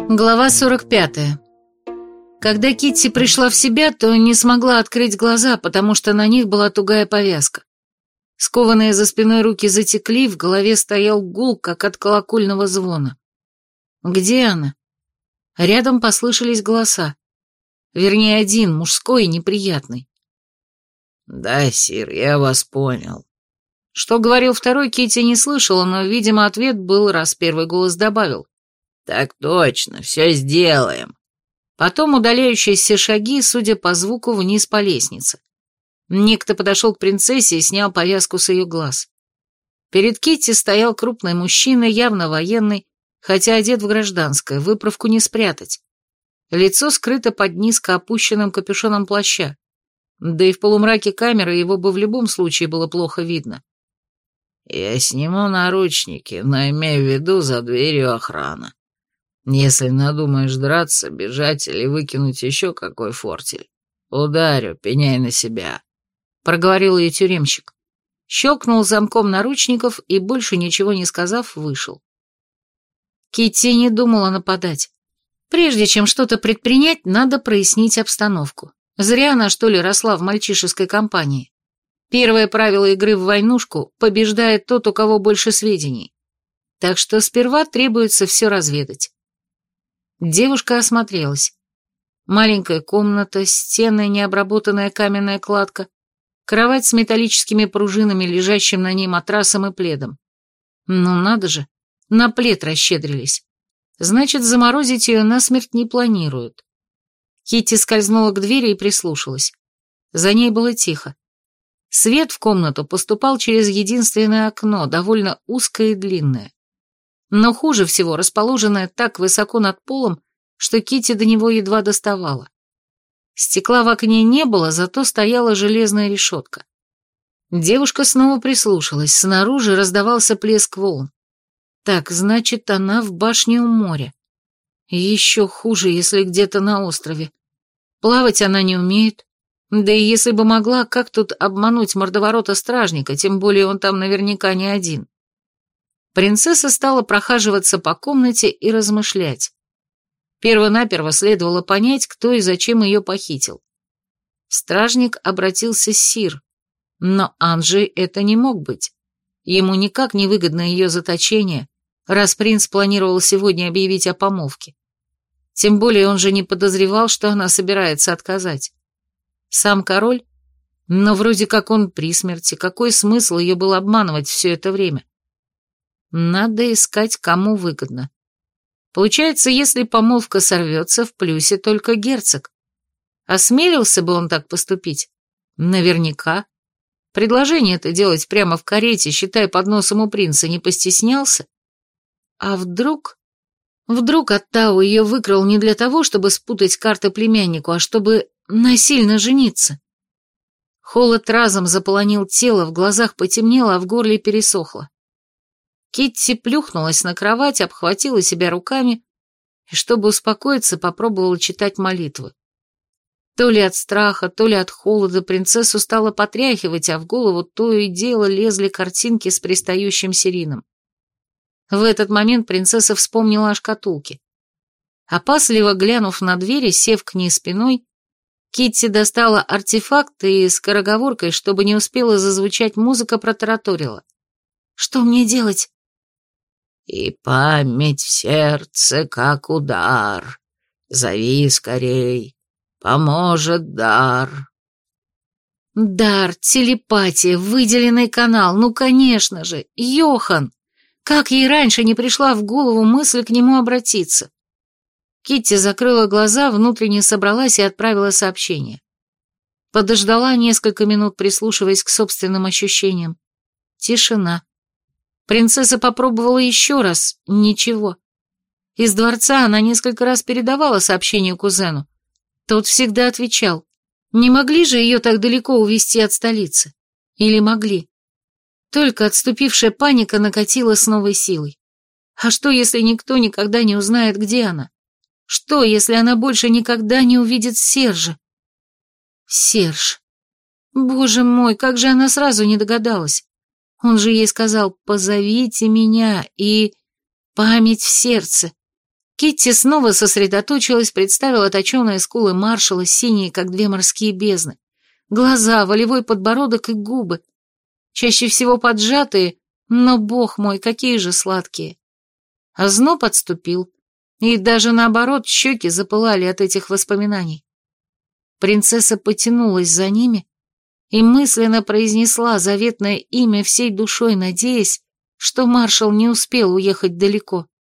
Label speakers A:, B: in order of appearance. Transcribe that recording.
A: Глава 45. Когда Китти пришла в себя, то не смогла открыть глаза, потому что на них была тугая повязка. Скованные за спиной руки затекли, в голове стоял гул, как от колокольного звона. Где она? Рядом послышались голоса. Вернее, один, мужской и неприятный.
B: «Да, сир, я вас понял».
A: Что говорил второй, Китти не слышала, но, видимо, ответ был, раз первый голос добавил.
B: «Так точно, все сделаем».
A: Потом удаляющиеся шаги, судя по звуку, вниз по лестнице. Некто подошел к принцессе и снял повязку с ее глаз. Перед Китти стоял крупный мужчина, явно военный, хотя одет в гражданское, выправку не спрятать. Лицо скрыто под низко опущенным капюшоном плаща, да и в полумраке камеры его бы в любом случае было плохо видно.
B: «Я сниму наручники, но имею в виду за дверью охрана. Если надумаешь драться, бежать или выкинуть еще какой фортель, ударю, пеняй на себя», — проговорил ее тюремщик. Щелкнул замком наручников и, больше ничего не сказав, вышел. Китти не думала нападать. Прежде чем что-то предпринять, надо прояснить обстановку. Зря она, что ли, росла в мальчишеской компании. Первое правило игры в войнушку — побеждает тот, у кого больше сведений. Так что сперва требуется все разведать. Девушка осмотрелась. Маленькая комната, стены, необработанная каменная кладка, кровать с металлическими пружинами, лежащим на ней матрасом и пледом. Ну надо же, на плед расщедрились. Значит, заморозить ее насмерть не планируют. Китти скользнула к двери и прислушалась. За ней было тихо. Свет в комнату поступал через единственное окно, довольно узкое и длинное. Но хуже всего расположенное так высоко над полом, что Китти до него едва доставала. Стекла в окне не было, зато стояла железная решетка. Девушка снова прислушалась, снаружи раздавался плеск волн. Так, значит, она в башне у моря. Еще хуже, если где-то на острове. Плавать она не умеет. Да и если бы могла, как тут обмануть мордоворота-стражника, тем более он там наверняка не один. Принцесса стала прохаживаться по комнате и размышлять. Первонаперво следовало понять, кто и зачем ее похитил. Стражник обратился Сир, но Анджей это не мог быть. Ему никак не выгодно ее заточение, раз принц планировал сегодня объявить о помолвке. Тем более он же не подозревал, что она собирается отказать. Сам король? Но вроде как он при смерти, какой смысл ее было обманывать все это время? Надо искать, кому выгодно. Получается, если помолвка сорвется, в плюсе только герцог. Осмелился бы он так поступить? Наверняка. Предложение-то делать прямо в карете, считай, под носом у принца, не постеснялся. А вдруг... Вдруг Оттау ее выкрал не для того, чтобы спутать карты племяннику, а чтобы насильно жениться. Холод разом заполонил тело, в глазах потемнело, а в горле пересохло. Китти плюхнулась на кровать, обхватила себя руками и, чтобы успокоиться, попробовала читать молитвы. То ли от страха, то ли от холода принцессу стало потряхивать, а в голову то и дело лезли картинки с пристающим Сирином. В этот момент принцесса вспомнила о шкатулке. Опасливо глянув на двери, сев к ней спиной, Китти достала артефакт и скороговоркой, чтобы не успела зазвучать музыка, протараторила. «Что мне делать?» «И память в сердце, как удар. Зови скорей, поможет дар».
A: «Дар, телепатия, выделенный канал, ну, конечно же, Йохан! Как ей раньше не пришла в голову мысль к нему обратиться?» Китти закрыла глаза, внутренне собралась и отправила сообщение. Подождала несколько минут, прислушиваясь к собственным ощущениям. Тишина. Принцесса попробовала еще раз. Ничего. Из дворца она несколько раз передавала сообщение кузену. Тот всегда отвечал. Не могли же ее так далеко увезти от столицы? Или могли? Только отступившая паника накатила с новой силой. А что, если никто никогда не узнает, где она? Что, если она больше никогда не увидит Сержа? Серж. Боже мой, как же она сразу не догадалась. Он же ей сказал: «Позовите меня» и «память в сердце». Китти снова сосредоточилась, представила точеные скулы маршала, синие, как две морские бездны, глаза, волевой подбородок и губы, чаще всего поджатые, но, бог мой, какие же сладкие. Озноб отступил, и даже наоборот щеки запылали от этих воспоминаний. Принцесса потянулась за ними и мысленно произнесла заветное имя всей душой, надеясь, что маршал не успел уехать далеко.